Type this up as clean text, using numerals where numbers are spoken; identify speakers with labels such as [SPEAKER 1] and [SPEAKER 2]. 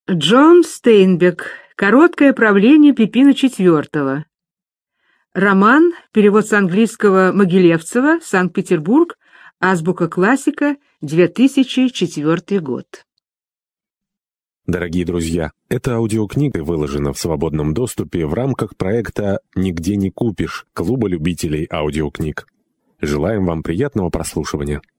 [SPEAKER 1] Джон Стейнбек. Короткое правление Пипина IV. Роман. Перевод с английского Могилевцева. Санкт-Петербург. Азбука классика. 2004 год.
[SPEAKER 2] Дорогие друзья, эта аудиокнига выложена в свободном доступе в рамках проекта «Нигде не купишь» Клуба любителей аудиокниг. Желаем вам приятного прослушивания.